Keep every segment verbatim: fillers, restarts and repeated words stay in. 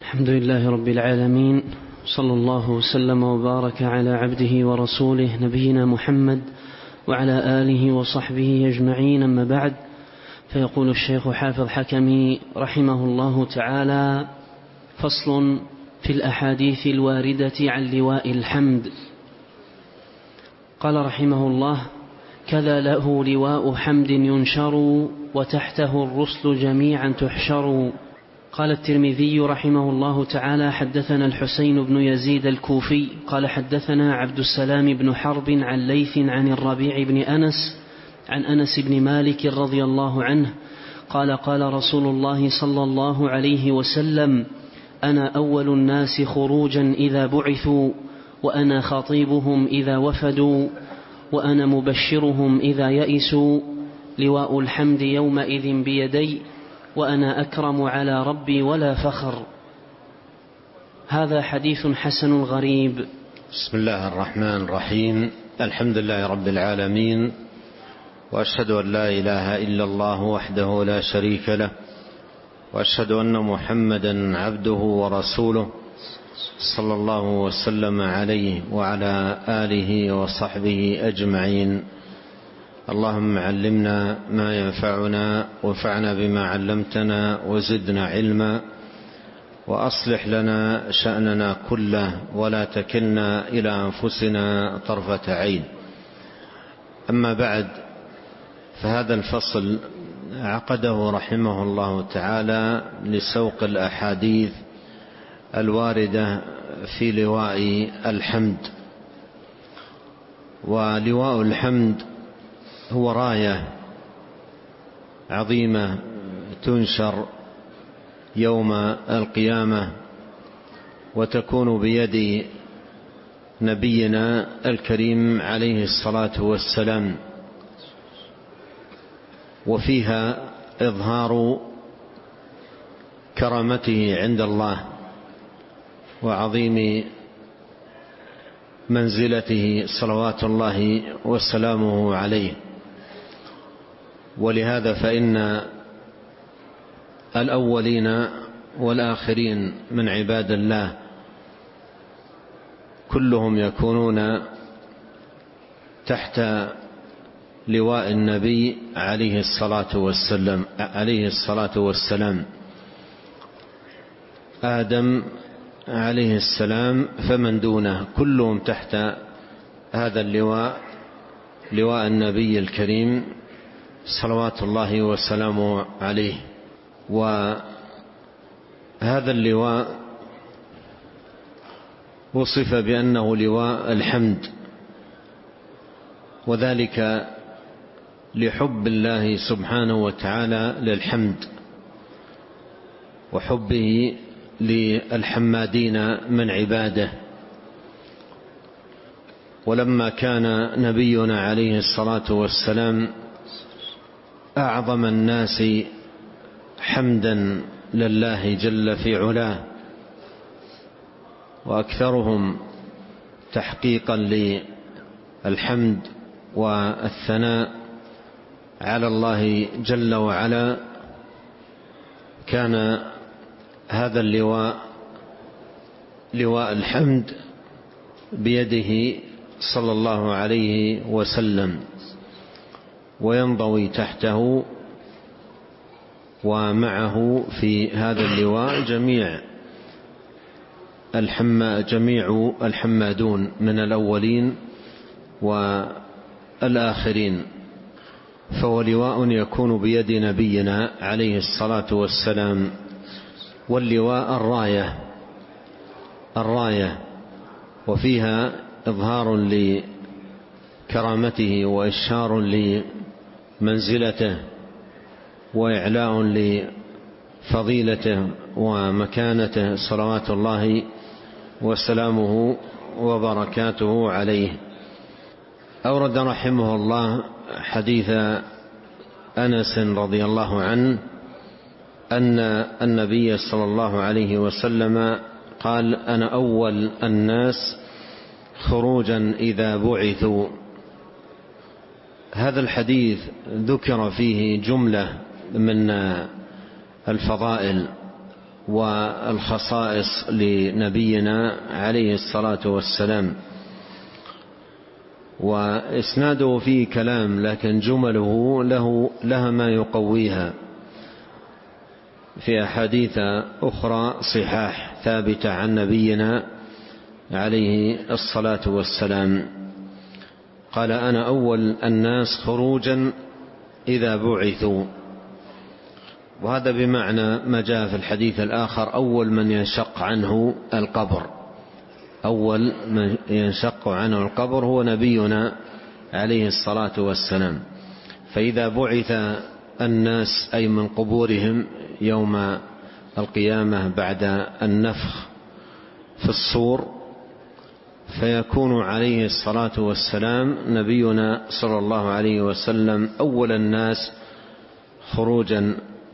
الحمد لله رب العالمين، صلى الله وسلم وبارك على عبده ورسوله نبينا محمد وعلى آله وصحبه أجمعين، أما بعد. فيقول الشيخ حافظ حكمي رحمه الله تعالى: فصل في الأحاديث الواردة عن لواء الحمد. قال رحمه الله: كذا له لواء حمد ينشر، وتحته الرسل جميعا تحشر. قال الترمذي رحمه الله تعالى: حدثنا الحسين بن يزيد الكوفي قال حدثنا عبد السلام بن حرب عن ليث عن الربيع بن أنس عن أنس بن مالك رضي الله عنه قال: قال رسول الله صلى الله عليه وسلم: أنا أول الناس خروجا إذا بعثوا، وأنا خطيبهم إذا وفدوا، وأنا مبشرهم إذا يئسوا، لواء الحمد يومئذ بيدي، وأنا أكرم على ربي ولا فخر. هذا حديث حسن غريب. بسم الله الرحمن الرحيم. الحمد لله رب العالمين، وأشهد أن لا إله إلا الله وحده لا شريك له، وأشهد أن محمدا عبده ورسوله صلى الله وسلم عليه وعلى آله وصحبه أجمعين. اللهم علمنا ما ينفعنا، وانفعنا بما علمتنا، وزدنا علما، وأصلح لنا شأننا كله، ولا تكلنا إلى أنفسنا طرفة عين. أما بعد، فهذا الفصل عقده رحمه الله تعالى لسوق الأحاديث الواردة في لواء الحمد. ولواء الحمد هو راية عظيمة تنشر يوم القيامة، وتكون بيد نبينا الكريم عليه الصلاة والسلام، وفيها إظهار كرامته عند الله وعظيم منزلته صلوات الله وسلامه عليه. ولهذا فإن الأولين والآخرين من عباد الله كلهم يكونون تحت لواء النبي عليه الصلاة والسلام عليه الصلاة والسلام آدم عليه السلام فمن دونه كلهم تحت هذا اللواء، لواء النبي الكريم صلوات الله وسلامه عليه. وهذا اللواء وصف بأنه لواء الحمد، وذلك لحب الله سبحانه وتعالى للحمد، وحبه للحمادين من عباده. ولما كان نبينا عليه الصلاة والسلام أعظم الناس حمدا لله جل في علاه، وأكثرهم تحقيقا للحمد والثناء على الله جل وعلا، كان هذا اللواء لواء الحمد بيده صلى الله عليه وسلم، وينضوي تحته ومعه في هذا اللواء جميع الحما جميع الحمادون من الأولين والآخرين. فهو لواء يكون بيد نبينا عليه الصلاة والسلام. واللواء الراية الراية وفيها إظهار لكرامته وإشهار لمنزلته وإعلاء لفضيلته ومكانته صلوات الله وسلامه وبركاته عليه. أورد رحمه الله حديث أنس رضي الله عنه أن النبي صلى الله عليه وسلم قال: أنا أول الناس خروجا إذا بعثوا. هذا الحديث ذكر فيه جملة من الفضائل والخصائص لنبينا عليه الصلاة والسلام. وإسناده فيه كلام، لكن جمله له لها ما يقويها في أحاديث أخرى صحاح ثابتة عن نبينا عليه الصلاة والسلام. قال: أنا أول الناس خروجا إذا بعثوا. وهذا بمعنى ما جاء في الحديث الآخر: أول من ينشق عنه القبر. أول من ينشق عنه القبر هو نبينا عليه الصلاة والسلام. فإذا بعث الناس أي من قبورهم يوم القيامة بعد النفخ في الصور، فيكون عليه الصلاة والسلام نبينا صلى الله عليه وسلم أول الناس خروجا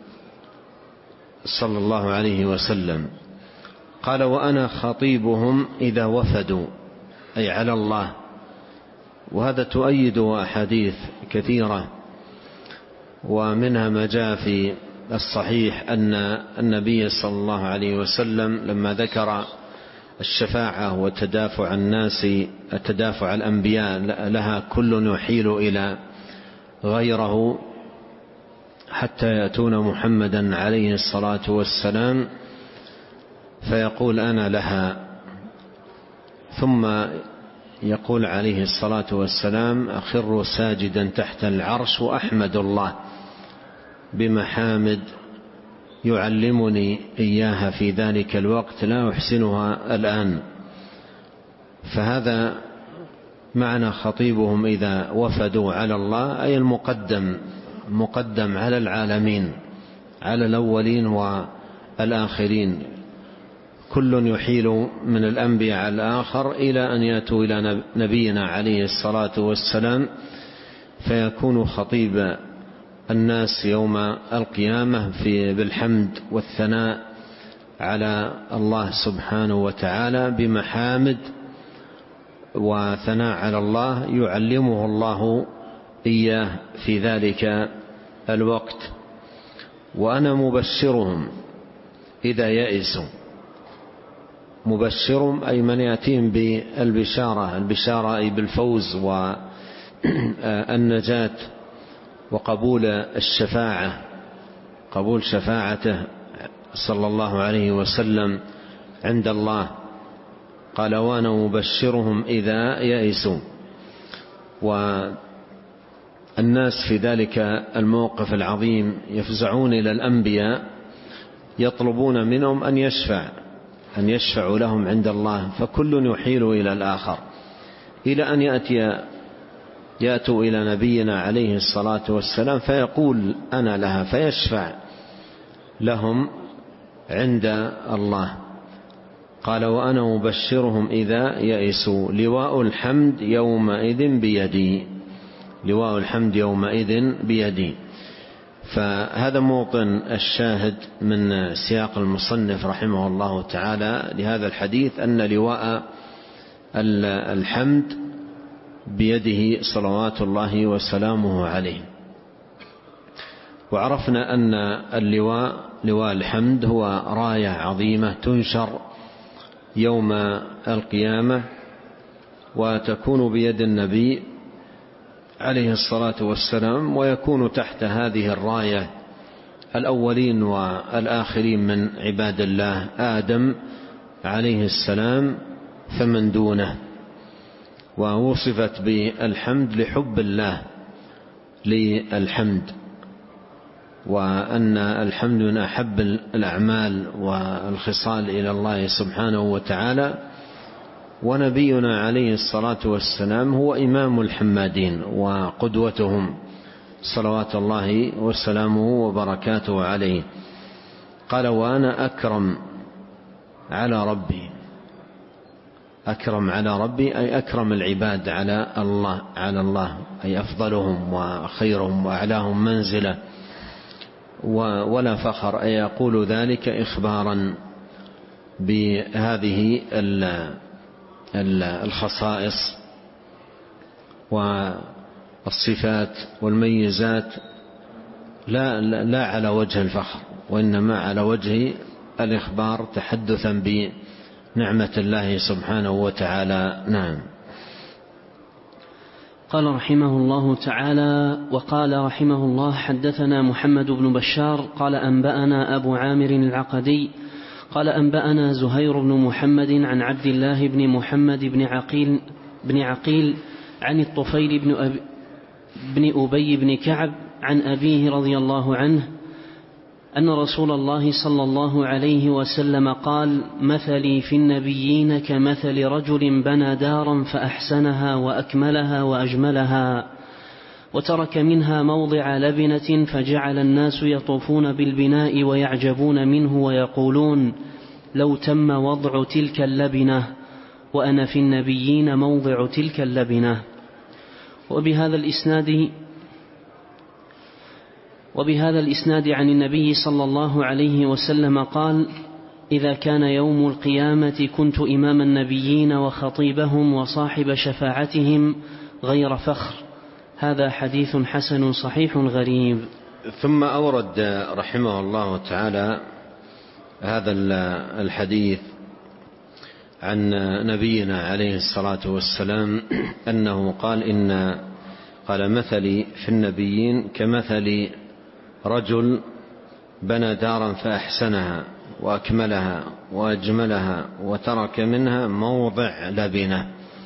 صلى الله عليه وسلم. قال: وأنا خطيبهم إذا وفدوا، أي على الله. وهذا تؤيد أحاديث كثيرة، ومنها ما جاء في الصحيح أن النبي صلى الله عليه وسلم لما ذكر الشفاعة وتدافع الناس تدافع الأنبياء لها كل يحيل إلى غيره حتى يأتون محمدا عليه الصلاة والسلام فيقول: أنا لها. ثم يقول عليه الصلاة والسلام: أخر ساجدا تحت العرش وأحمد الله بمحامد يعلمني إياها في ذلك الوقت لا أحسنها الآن. فهذا معنى خطيبهم إذا وفدوا على الله، أي المقدم مقدم على العالمين، على الأولين والآخرين. كل يحيل من الأنبياء على الآخر إلى أن يأتوا إلى نبينا عليه الصلاة والسلام فيكون خطيب الناس يوم القيامة في بالحمد والثناء على الله سبحانه وتعالى بمحامد وثناء على الله يعلمه الله إياه في ذلك الوقت. وأنا مبشرهم إذا يئسوا. مبشرهم أي من يأتيهم بالبشارة، البشارة أي بالفوز والنجاة وقبول الشفاعة، قبول شفاعته صلى الله عليه وسلم عند الله. قال: وأنا مبشرهم إذا يئسوا. والناس في ذلك الموقف العظيم يفزعون إلى الأنبياء يطلبون منهم أن يشفع أن يشفعوا لهم عند الله، فكل يحيل إلى الآخر إلى أن يأتي يأتوا إلى نبينا عليه الصلاة والسلام فيقول: أنا لها، فيشفع لهم عند الله. قال: وأنا مبشرهم إذا يئسوا لواء الحمد يومئذ بيدي. لواء الحمد يومئذ بيدي. فهذا موطن الشاهد من سياق المصنف رحمه الله تعالى لهذا الحديث، أن لواء الحمد بيده صلوات الله وسلامه عليه. وعرفنا أن اللواء لواء الحمد هو راية عظيمة تنشر يوم القيامة وتكون بيد النبي عليه الصلاة والسلام، ويكون تحت هذه الراية الأولين والآخرين من عباد الله، آدم عليه السلام فمن دونه. ووصفت بالحمد لحب الله للحمد، وأن الحمد من أحب الأعمال والخصال إلى الله سبحانه وتعالى. ونبينا عليه الصلاة والسلام هو إمام الحمادين وقدوتهم صلوات الله وسلامه وبركاته عليه. قال: وأنا أكرم على ربي. أكرم على ربي أي أكرم العباد على الله على الله أي أفضلهم وخيرهم وأعلاهم منزلة ولا فخر. أي يقول ذلك إخبارا بهذه الخصائص والصفات والميزات لا, لا على وجه الفخر، وإنما على وجه الإخبار تحدثا بنعمة الله سبحانه وتعالى. نعم. قال رحمه الله تعالى: وقال رحمه الله: حدثنا محمد بن بشار قال أنبأنا أبو عامر العقدي قال أنبأنا زهير بن محمد عن عبد الله بن محمد بن عقيل, بن عقيل عن الطفيل بن, أبي بن أبي بن كعب عن أبيه رضي الله عنه أن رسول الله صلى الله عليه وسلم قال: مثلي في النبيين كمثل رجل بنى دارا فأحسنها وأكملها وأجملها وترك منها موضع لبنة فجعل الناس يطوفون بالبناء ويعجبون منه ويقولون: لو تم وضع تلك اللبنة، وأنا في النبيين موضع تلك اللبنة. وبهذا الإسناد وبهذا الإسناد عن النبي صلى الله عليه وسلم قال: إذا كان يوم القيامة كنت إمام النبيين وخطيبهم وصاحب شفاعتهم غير فخر. هذا حديث حسن صحيح غريب. ثم أورد رحمه الله تعالى هذا الحديث عن نبينا عليه الصلاة والسلام أنه قال: إن قال مثلي في النبيين كمثل رجل بنى دارا فأحسنها وأكملها وأجملها وترك منها موضع لبنة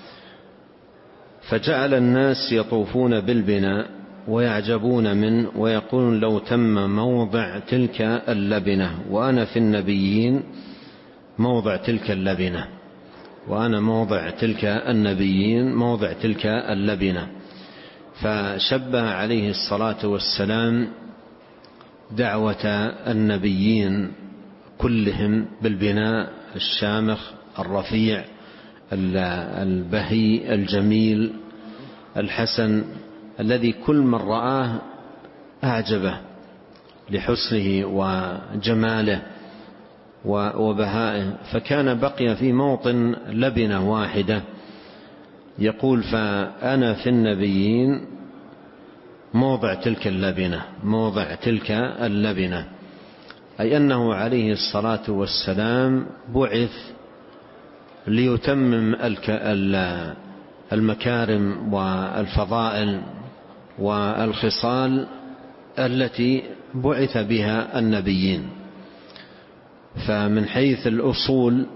فجعل الناس يطوفون بالبناء ويعجبون منه ويقولون: لو تم موضع تلك اللبنة، وأنا في النبيين موضع تلك اللبنة وأنا موضع تلك النبيين موضع تلك اللبنة. فشبه عليه الصلاة والسلام دعوة النبيين كلهم بالبناء الشامخ الرفيع البهي الجميل الحسن الذي كل من رآه أعجبه لحسنه وجماله وبهائه. فكان بقي في موطن لبنة واحدة يقول: فأنا في النبيين موضع تلك اللبنة موضع تلك اللبنة أي أنه عليه الصلاة والسلام بعث ليتمم المكارم والفضائل والخصال التي بعث بها النبيين. فمن حيث الأصول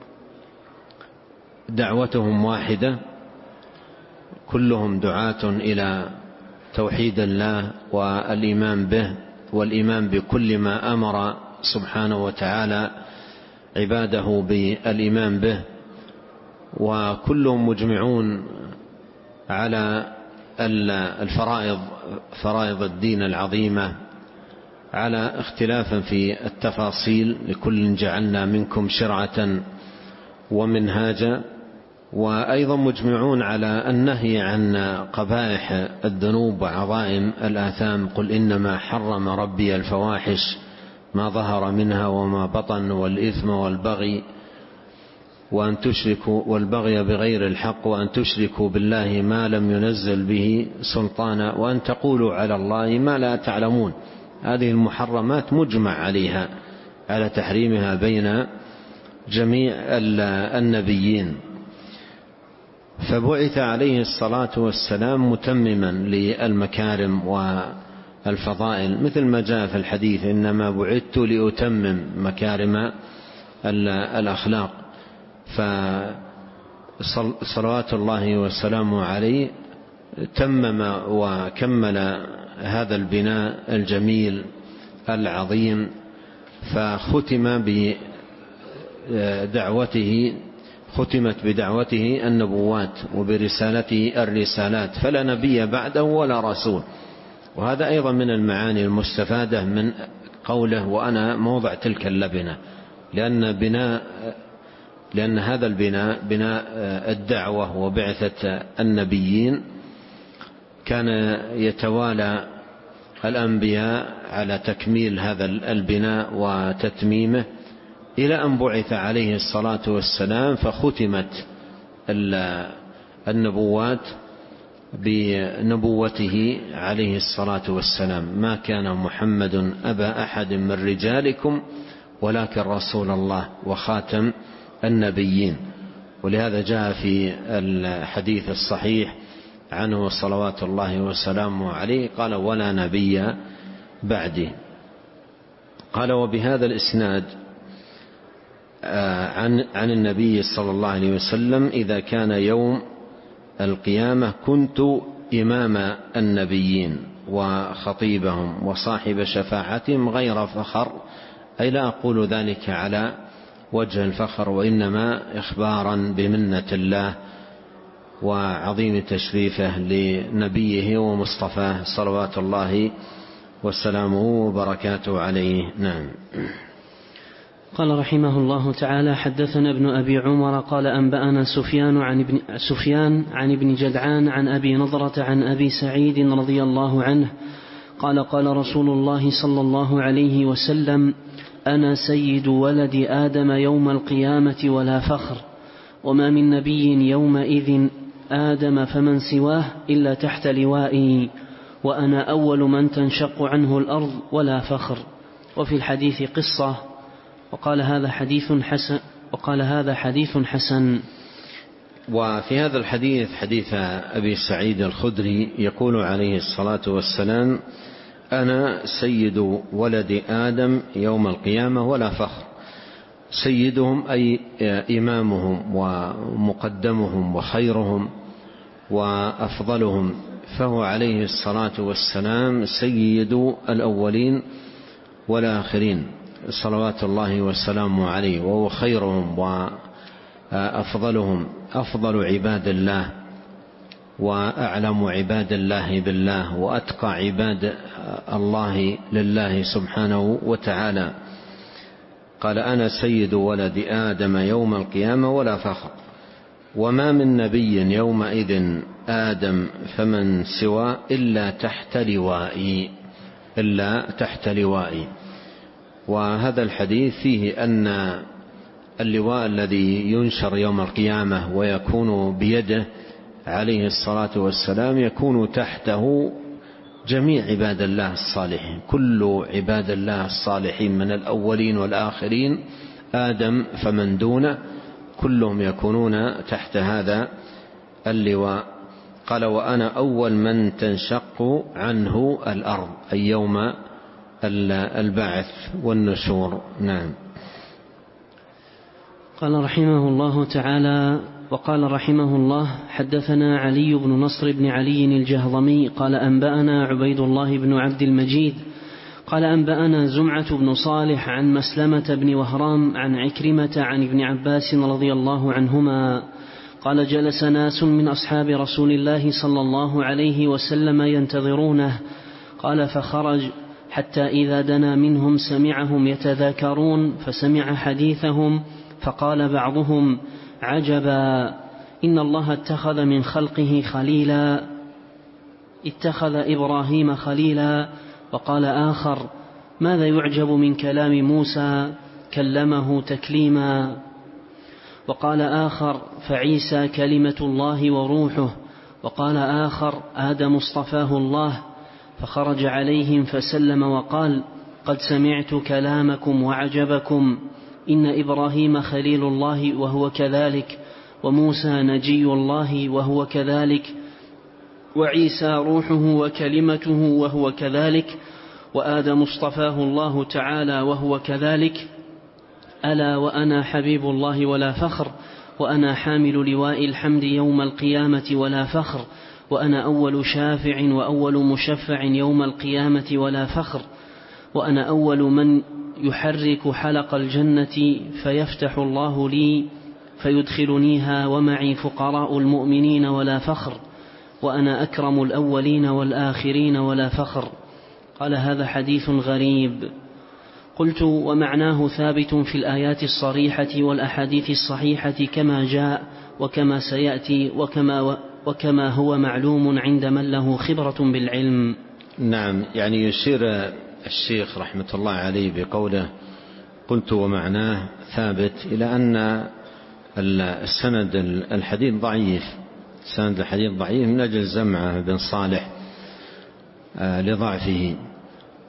دعوتهم واحدة، كلهم دعاة إلى توحيد الله والإيمان به والإيمان بكل ما أمر سبحانه وتعالى عباده بالإيمان به، وكلهم مجمعون على الفرائض فرائض الدين العظيمة على اختلاف في التفاصيل، لكل جعلنا منكم شرعة ومنهاجا، وأيضا مجمعون على النهي عن قبائح الذنوب وعظائم الآثام. قل إنما حرم ربي الفواحش ما ظهر منها وما بطن والإثم والبغي وأن تشركوا والبغي بغير الحق وأن تشركوا بالله ما لم ينزل به سلطانا وأن تقولوا على الله ما لا تعلمون. هذه المحرمات مجمع عليها على تحريمها بين جميع النبيين. فبعث عليه الصلاة والسلام متمما للمكارم والفضائل، مثل ما جاء في الحديث: إنما بعثت لأتمم مكارم الأخلاق. فصلوات الله وسلامه عليه تمم وكمل هذا البناء الجميل العظيم، فختم بدعوته ختمت بدعوته النبوات وبرسالته الرسالات، فلا نبي بعده ولا رسول. وهذا أيضا من المعاني المستفادة من قوله: وأنا موضع تلك اللبنة، لأن بناء لأن هذا البناء بناء الدعوة وبعثة النبيين كان يتوالى الأنبياء على تكميل هذا البناء وتتميمه إلى أن بعث عليه الصلاة والسلام، فختمت النبوات بنبوته عليه الصلاة والسلام: ما كان محمد أبا أحد من رجالكم ولكن رسول الله وخاتم النبيين. ولهذا جاء في الحديث الصحيح عنه صلوات الله وسلامه عليه قال: ولا نبي بعدي. قال: وبهذا الإسناد عن عن النبي صلى الله عليه وسلم: إذا كان يوم القيامة كنت إمام النبيين وخطيبهم وصاحب شفاعتهم غير فخر، أي لا أقول ذلك على وجه الفخر، وإنما إخبارا بمنة الله وعظيم تشريفه لنبيه ومصطفاه صلوات الله وسلامه وبركاته عليه. نعم. قال رحمه الله تعالى: حدثنا ابن أبي عمر قال أنبأنا سفيان عن ابن, سفيان عن ابن جدعان عن أبي نضرة عن أبي سعيد رضي الله عنه قال: قال رسول الله صلى الله عليه وسلم: أنا سيد ولد آدم يوم القيامة ولا فخر، وما من نبي يومئذ آدم فمن سواه إلا تحت لوائي، وأنا أول من تنشق عنه الأرض ولا فخر. وفي الحديث قصة، وقال هذا حديث حسن وقال هذا حديث حسن. وفي هذا الحديث حديث أبي سعيد الخدري يقول عليه الصلاة والسلام: أنا سيد ولد آدم يوم القيامة ولا فخر. سيدهم أي إمامهم ومقدمهم وخيرهم وأفضلهم، فهو عليه الصلاة والسلام سيد الأولين والآخرين صلوات الله وسلامه عليه، وهو خيرهم وأفضلهم، أفضل عباد الله وأعلم عباد الله بالله وأتقى عباد الله لله سبحانه وتعالى. قال: أنا سيد ولد آدم يوم القيامة ولا فخر، وما من نبي يومئذ آدم فمن سوى إلا تحت لوائي إلا تحت لوائي. وهذا الحديث فيه أن اللواء الذي ينشر يوم القيامة ويكون بيده عليه الصلاة والسلام يكون تحته جميع عباد الله الصالحين، كل عباد الله الصالحين من الأولين والآخرين، آدم فمن دونه، كلهم يكونون تحت هذا اللواء. قال: وأنا أول من تنشق عنه الأرض، أي يوم البعث والنشور. نعم. قال رحمه الله تعالى: وقال رحمه الله: حدثنا علي بن نصر بن علي الجهضمي قال أنبأنا عبيد الله بن عبد المجيد قال أنبأنا زمعة بن صالح عن مسلمة بن وهرام عن عكرمة عن ابن عباس رضي الله عنهما قال: جلس ناس من أصحاب رسول الله صلى الله عليه وسلم ينتظرونه، قال: فخرج حتى إذا دنا منهم سمعهم يتذاكرون، فسمع حديثهم، فقال بعضهم: عجبا، إن الله اتخذ من خلقه خليلا، اتخذ إبراهيم خليلا. وقال آخر: ماذا يعجب من كلام موسى، كلمه تكليما. وقال آخر: فعيسى كلمة الله وروحه. وقال آخر: آدم اصطفاه الله. فخرج عليهم فسلم وقال: قد سمعت كلامكم وعجبكم، إن إبراهيم خليل الله وهو كذلك، وموسى نجي الله وهو كذلك، وعيسى روحه وكلمته وهو كذلك، وآدم اصطفاه الله تعالى وهو كذلك. ألا وأنا حبيب الله ولا فخر، وأنا حامل لواء الحمد يوم القيامة ولا فخر، وأنا أول شافع وأول مشفع يوم القيامة ولا فخر، وأنا أول من يحرك حلق الجنة فيفتح الله لي فيدخلنيها، ومعي فقراء المؤمنين ولا فخر، وأنا أكرم الأولين والآخرين ولا فخر. قال: هذا حديث غريب. قلت: ومعناه ثابت في الآيات الصريحة والأحاديث الصحيحة كما جاء وكما سيأتي وكما, وكما هو معلوم عند من له خبرة بالعلم. نعم. يعني يشير الشيخ رحمة الله عليه بقوله: قلت ومعناه ثابت، إلى أن السند الحديث ضعيف، سند الحديث ضعيف من أجل زمعة بن صالح لضعفه.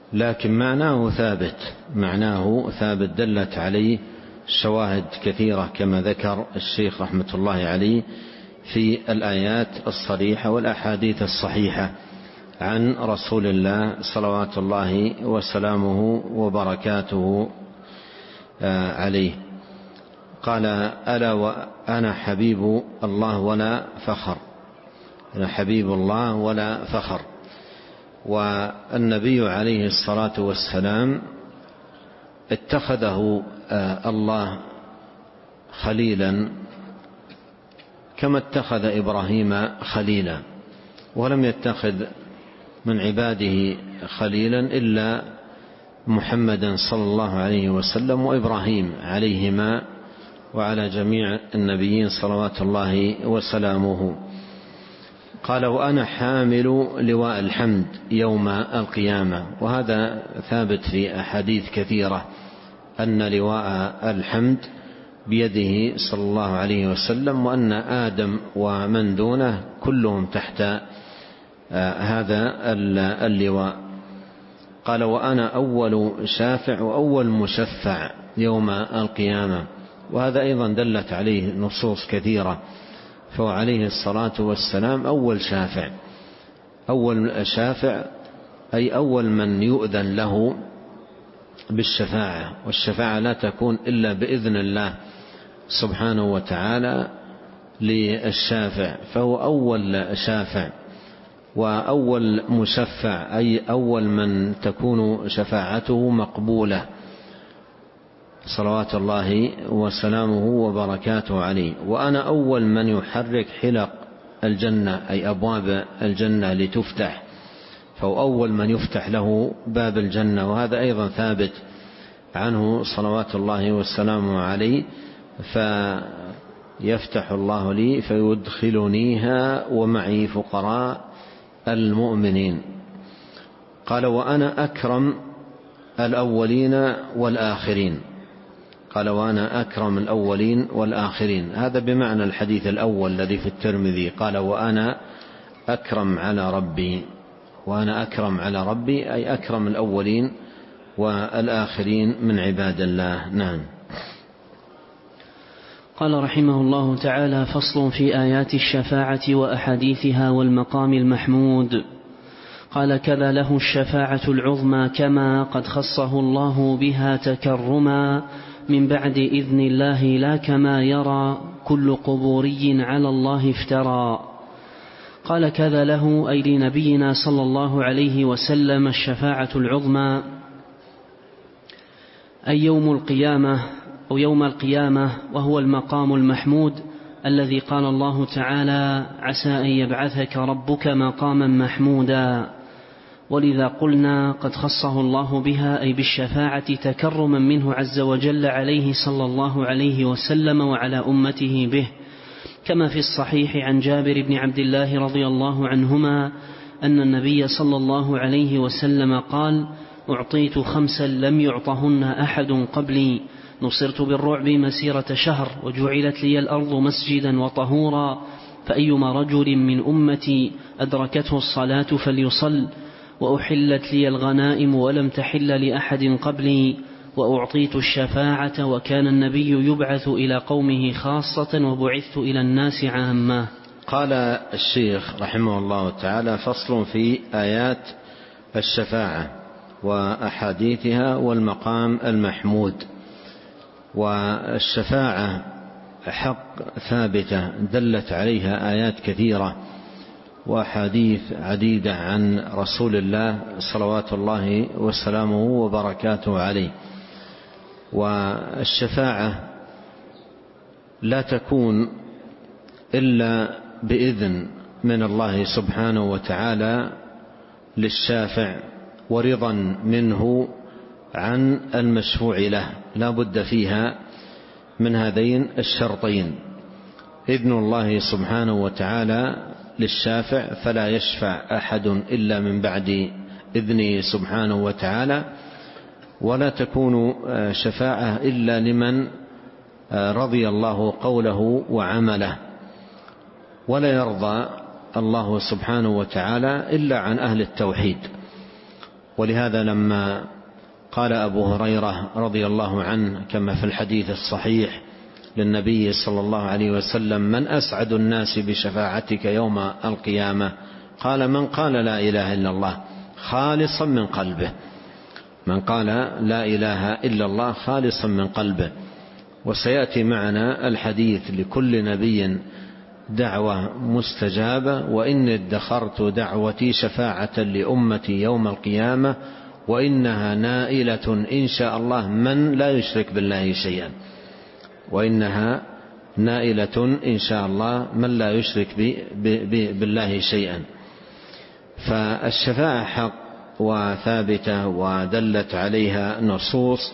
لكن معناه ثابت، معناه ثابت دلت عليه شواهد كثيرة كما ذكر الشيخ رحمة الله عليه في الآيات الصريحة والأحاديث الصحيحة عن رسول الله صلوات الله وسلامه وبركاته عليه. قال: ألا وأنا حبيب الله ولا فخر، أنا حبيب الله ولا فخر. والنبي عليه الصلاة والسلام اتخذه الله خليلا كما اتخذ إبراهيم خليلا، ولم يتخذ من عباده خليلا إلا محمدا صلى الله عليه وسلم وإبراهيم عليهما وعلى جميع النبيين صلوات الله وسلامه. قال: وأنا حامل لواء الحمد يوم القيامة. وهذا ثابت في أحاديث كثيرة أن لواء الحمد بيده صلى الله عليه وسلم، وأن آدم ومن دونه كلهم تحت هذا اللواء. قال: وأنا أول شافع وأول مشفع يوم القيامة. وهذا أيضا دلت عليه نصوص كثيرة، فهو عليه الصلاة والسلام أول شافع. أول شافع أي أول من يؤذن له بالشفاعة، والشفاعة لا تكون إلا بإذن الله سبحانه وتعالى للشافع، فهو أول شافع. وأول مشفع أي أول من تكون شفاعته مقبولة صلوات الله وسلامه وبركاته عليه. وأنا أول من يحرك حلق الجنة أي أبواب الجنة لتفتح، فهو أول من يفتح له باب الجنة. وهذا أيضا ثابت عنه صلوات الله وسلامه عليه: فيفتح الله لي فيدخلنيها ومعي فقراء المؤمنين. قال: وأنا أكرم الأولين والآخرين. قال: وأنا أكرم الأولين والآخرين. هذا بمعنى الحديث الأول الذي في الترمذي: قال: وأنا أكرم على ربي. وأنا أكرم على ربي أي أكرم الأولين والآخرين من عباد الله. نعم. قال رحمه الله تعالى: فصل في آيات الشفاعة وأحاديثها والمقام المحمود. قال: كذا له الشفاعة العظمى كما قد خصه الله بها تكرما من بعد إذن الله لا كما يرى كل قبوري على الله افترى. قال: كذا له أي لنبينا صلى الله عليه وسلم الشفاعة العظمى أي يوم القيامة أو يوم القيامة، وهو المقام المحمود الذي قال الله تعالى: عسى أن يبعثك ربك مقاما محمودا. ولذا قلنا قد خصه الله بها أي بالشفاعة تكرما منه عز وجل عليه صلى الله عليه وسلم وعلى أمته به، كما في الصحيح عن جابر بن عبد الله رضي الله عنهما أن النبي صلى الله عليه وسلم قال: أعطيت خمسا لم يعطهن أحد قبلي، نصرت بالرعب مسيرة شهر، وجعلت لي الأرض مسجدا وطهورا، فأيما رجل من أمتي أدركته الصلاة فليصل، وأحلت لي الغنائم ولم تحل لأحد قبلي، وأعطيت الشفاعة، وكان النبي يبعث إلى قومه خاصة وبعثت إلى الناس عامة. قال الشيخ رحمه الله تعالى: فصل في آيات الشفاعة وأحاديثها والمقام المحمود. والشفاعة حق ثابتة دلت عليها آيات كثيرة وأحاديث عديدة عن رسول الله صلوات الله وسلامه وبركاته عليه. والشفاعة لا تكون إلا بإذن من الله سبحانه وتعالى للشافع ورضا منه عن المشفوع له، لا بد فيها من هذين الشرطين: إذن الله سبحانه وتعالى للشافع فلا يشفع أحد إلا من بعد إذنه سبحانه وتعالى، ولا تكون شفاعة إلا لمن رضي الله قوله وعمله، ولا يرضى الله سبحانه وتعالى إلا عن أهل التوحيد. ولهذا لما قال أبو هريرة رضي الله عنه كما في الحديث الصحيح للنبي صلى الله عليه وسلم: من أسعد الناس بشفاعتك يوم القيامة؟ قال: من قال لا إله إلا الله خالصا من قلبه. من قال لا إله إلا الله خالصا من قلبه. وسيأتي معنا الحديث: لكل نبي دعوة مستجابة، وإني ادخرت دعوتي شفاعة لأمتي يوم القيامة، وإنها نائلة إن شاء الله من لا يشرك بالله شيئا. وإنها نائلة إن شاء الله من لا يشرك بالله شيئا. فالشفاعة حق وثابتة ودلت عليها نصوص.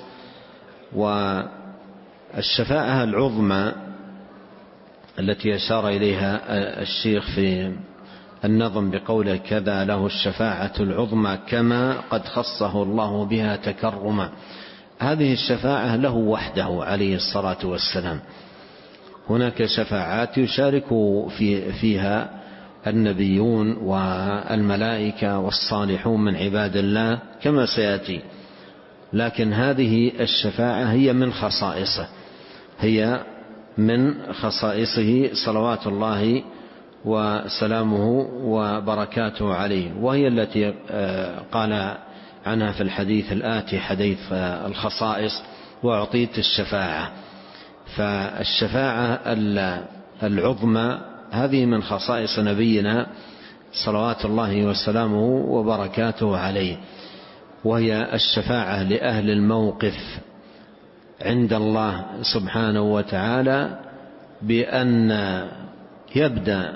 والشفاعة العظمى التي أشار إليها الشيخ في النظم بقوله: كذا له الشفاعة العظمى كما قد خصه الله بها تكرما. هذه الشفاعة له وحده عليه الصلاة والسلام. هناك شفاعات يشارك في فيها النبيون والملائكة والصالحون من عباد الله كما سيأتي، لكن هذه الشفاعة هي من خصائصه، هي من خصائصه صلوات الله وسلامه وبركاته عليه، وهي التي قال عنها في الحديث الآتي، حديث الخصائص: وأعطيت الشفاعة. فالشفاعة العظمى هذه من خصائص نبينا صلوات الله وسلامه وبركاته عليه، وهي الشفاعة لأهل الموقف عند الله سبحانه وتعالى بأن يبدأ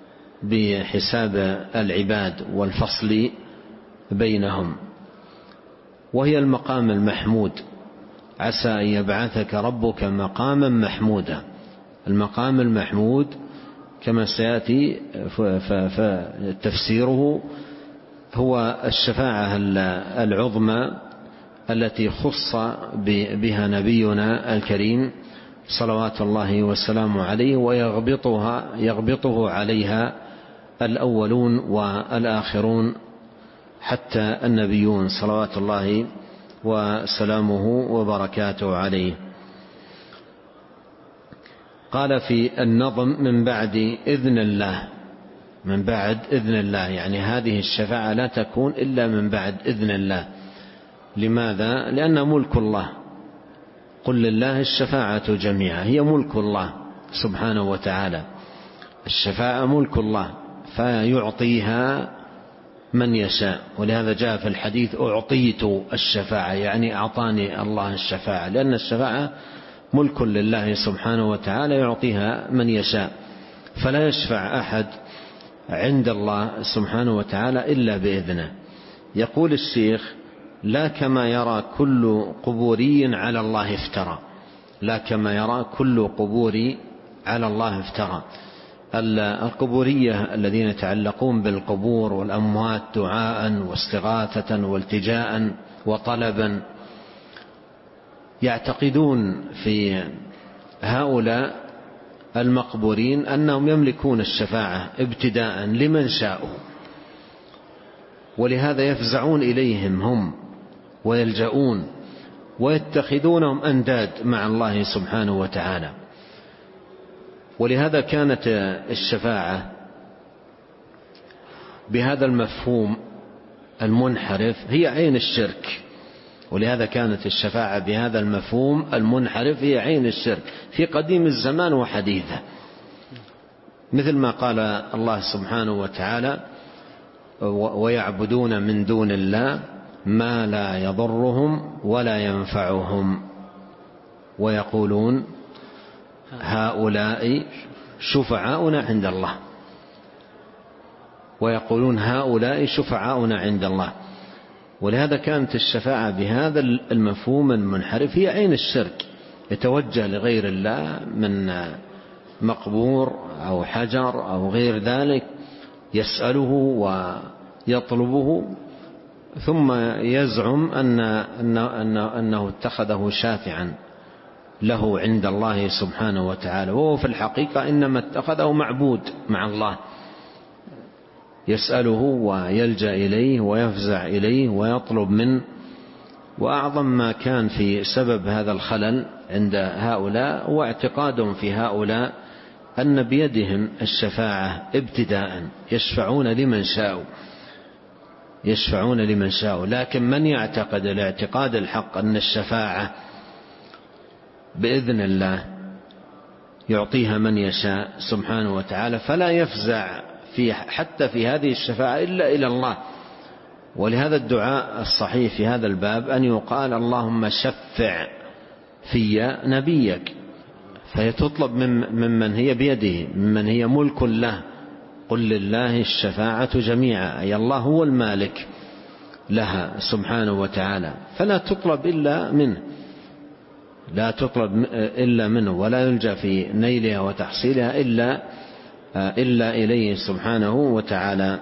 بحساب العباد والفصل بينهم، وهي المقام المحمود. عسى أن يبعثك ربك مقاما محمودا. المقام المحمود كما سيأتي فتفسيره هو الشفاعة العظمى التي خص بها نبينا الكريم صلوات الله وسلامه عليه، ويغبطها يغبطه عليها الأولون والآخرون حتى النبيون صلوات الله وسلامه وبركاته عليه. قال في النظم: من بعد إذن الله. من بعد إذن الله يعني هذه الشفاعة لا تكون إلا من بعد إذن الله. لماذا؟ لأن ملك الله. قل لله الشفاعة جميعا، هي ملك الله سبحانه وتعالى. الشفاعة ملك الله فيعطيها من يشاء، ولهذا جاء في الحديث: أعطيت الشفاعة، يعني أعطاني الله الشفاعة، لأن الشفاعة ملك لله سبحانه وتعالى يعطيها من يشاء، فلا يشفع أحد عند الله سبحانه وتعالى إلا بإذنه. يقول الشيخ: لا كما يرى كل قبوري على الله افترى. لا كما يرى كل قبوري على الله افترى. القبورية الذين يتعلقون بالقبور والأموات دعاء واستغاثة والتجاء وطلبا يعتقدون في هؤلاء المقبورين أنهم يملكون الشفاعة ابتداء لمن شاءوا، ولهذا يفزعون إليهم هم ويلجؤون ويتخذونهم أنداد مع الله سبحانه وتعالى. ولهذا كانت الشفاعة بهذا المفهوم المنحرف هي عين الشرك. ولهذا كانت الشفاعة بهذا المفهوم المنحرف هي عين الشرك في قديم الزمان وحديثه، مثل ما قال الله سبحانه وتعالى: ويعبدون من دون الله ما لا يضرهم ولا ينفعهم ويقولون هؤلاء شفعاؤنا عند الله. ويقولون هؤلاء شفعاؤنا عند الله. ولهذا كانت الشفاعة بهذا المفهوم المنحرف هي عين الشرك، يتوجه لغير الله من مقبور أو حجر أو غير ذلك، يسأله ويطلبه، ثم يزعم أن أنه, أنه اتخذه شافعا له عند الله سبحانه وتعالى، وهو في الحقيقة إنما اتخذه معبود مع الله يسأله ويلجأ إليه ويفزع إليه ويطلب منه. وأعظم ما كان في سبب هذا الخلل عند هؤلاء هو اعتقادهم في هؤلاء أن بيدهم الشفاعة ابتداء، يشفعون لمن شاءوا يشفعون لمن شاءوا لكن من يعتقد الاعتقاد الحق أن الشفاعة بإذن الله يعطيها من يشاء سبحانه وتعالى، فلا يفزع في حتى في هذه الشفاعة إلا إلى الله. ولهذا الدعاء الصحيح في هذا الباب أن يقال اللهم شفع في نبيك، فيتطلب ممن هي بيده، ممن هي ملك له. قل لله الشفاعة جميعا، أي الله هو المالك لها سبحانه وتعالى، فلا تطلب إلا منه لا تطلب إلا منه ولا يلجأ في نيلها وتحصيلها إلا إلا إليه سبحانه وتعالى.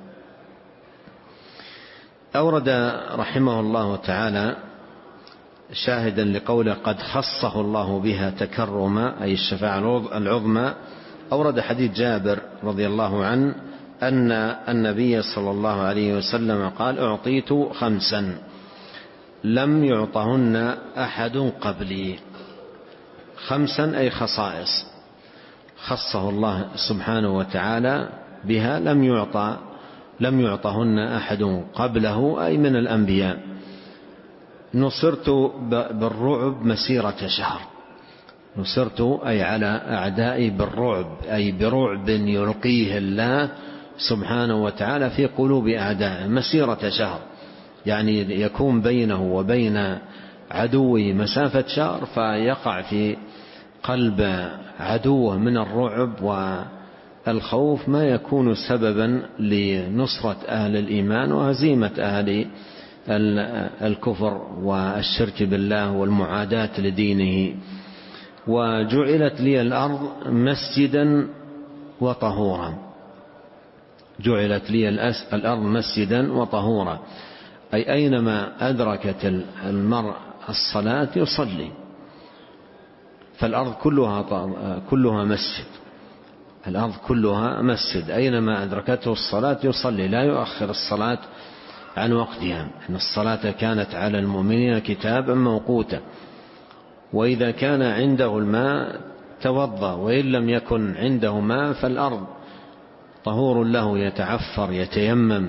أورد رحمه الله تعالى شاهدا لقوله قد خصه الله بها تكرما، أي الشفاعة العظمى، أورد حديث جابر رضي الله عنه أن النبي صلى الله عليه وسلم قال أعطيت خمسا لم يعطهن أحد قبلي. خمسا أي خصائص خصه الله سبحانه وتعالى بها لم يعطى لم يعطهن أحد قبله، أي من الأنبياء. نصرت بالرعب مسيرة شهر، نصرت أي على أعدائي بالرعب، أي برعب يلقيه الله سبحانه وتعالى في قلوب أعدائه مسيرة شهر، يعني يكون بينه وبين عدوه مسافة شهر، فيقع في قلب عدوه من الرعب والخوف ما يكون سببا لنصرة أهل الإيمان وهزيمة أهل الكفر والشرك بالله والمعاداة لدينه. وجعلت لي الأرض مسجدا وطهورا، جعلت لي الأرض مسجدا وطهورا، أي أينما أدركت المرء الصلاة يصلي، فالأرض كلها كلها مسجد، الأرض كلها مسجد، أينما أدركته الصلاة يصلي، لا يؤخر الصلاة عن وقتها، إن الصلاة كانت على المؤمنين كتابا موقوتا. وإذا كان عنده الماء توضأ، وإن لم يكن عنده ماء فالأرض طهور له، يتعفر يتيمم.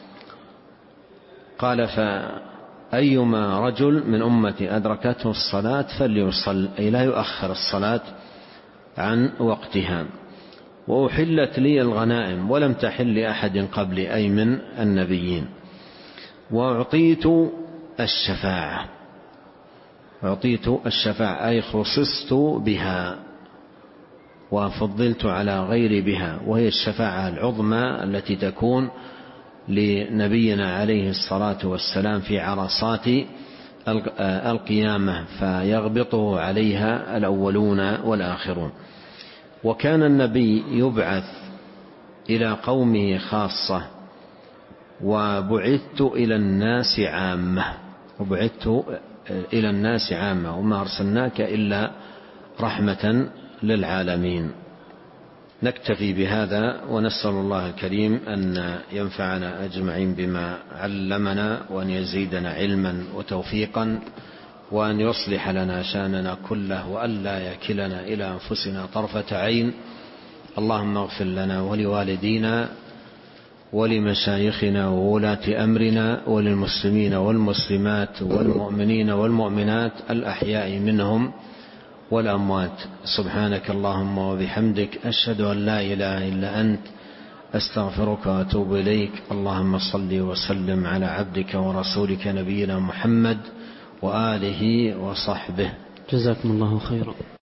قال فأيما رجل من أمتي أدركته الصلاة فليصل، أي لا يؤخر الصلاة عن وقتها. وأحلت لي الغنائم ولم تحل لأحد قبلي، أي من النبيين. وأعطيت الشفاعة، أعطيت الشفاعة أي خصصت بها وفضلت على غيري بها، وهي الشفاعة العظمى التي تكون لنبينا عليه الصلاة والسلام في عرصات القيامة، فيغبطه عليها الأولون والآخرون. وكان النبي يبعث إلى قومه خاصة، وبعثت إلى الناس عامة، وبعثت إلى الناس عامة، وما أرسلناك إلا رحمة للعالمين. نكتفي بهذا، ونسأل الله الكريم أن ينفعنا أجمعين بما علمنا، وأن يزيدنا علما وتوفيقا، وأن يصلح لنا شأننا كله، وأن لا يكلنا إلى أنفسنا طرفة عين. اللهم اغفر لنا ولوالدينا ولمشايخنا وولاة أمرنا وللمسلمين والمسلمات والمؤمنين والمؤمنات الأحياء منهم والأموات. سبحانك اللهم وبحمدك، أشهد أن لا إله إلا أنت، أستغفرك وأتوب إليك. اللهم صل وسلم على عبدك ورسولك نبينا محمد وآله وصحبه. جزاكم الله خيرا.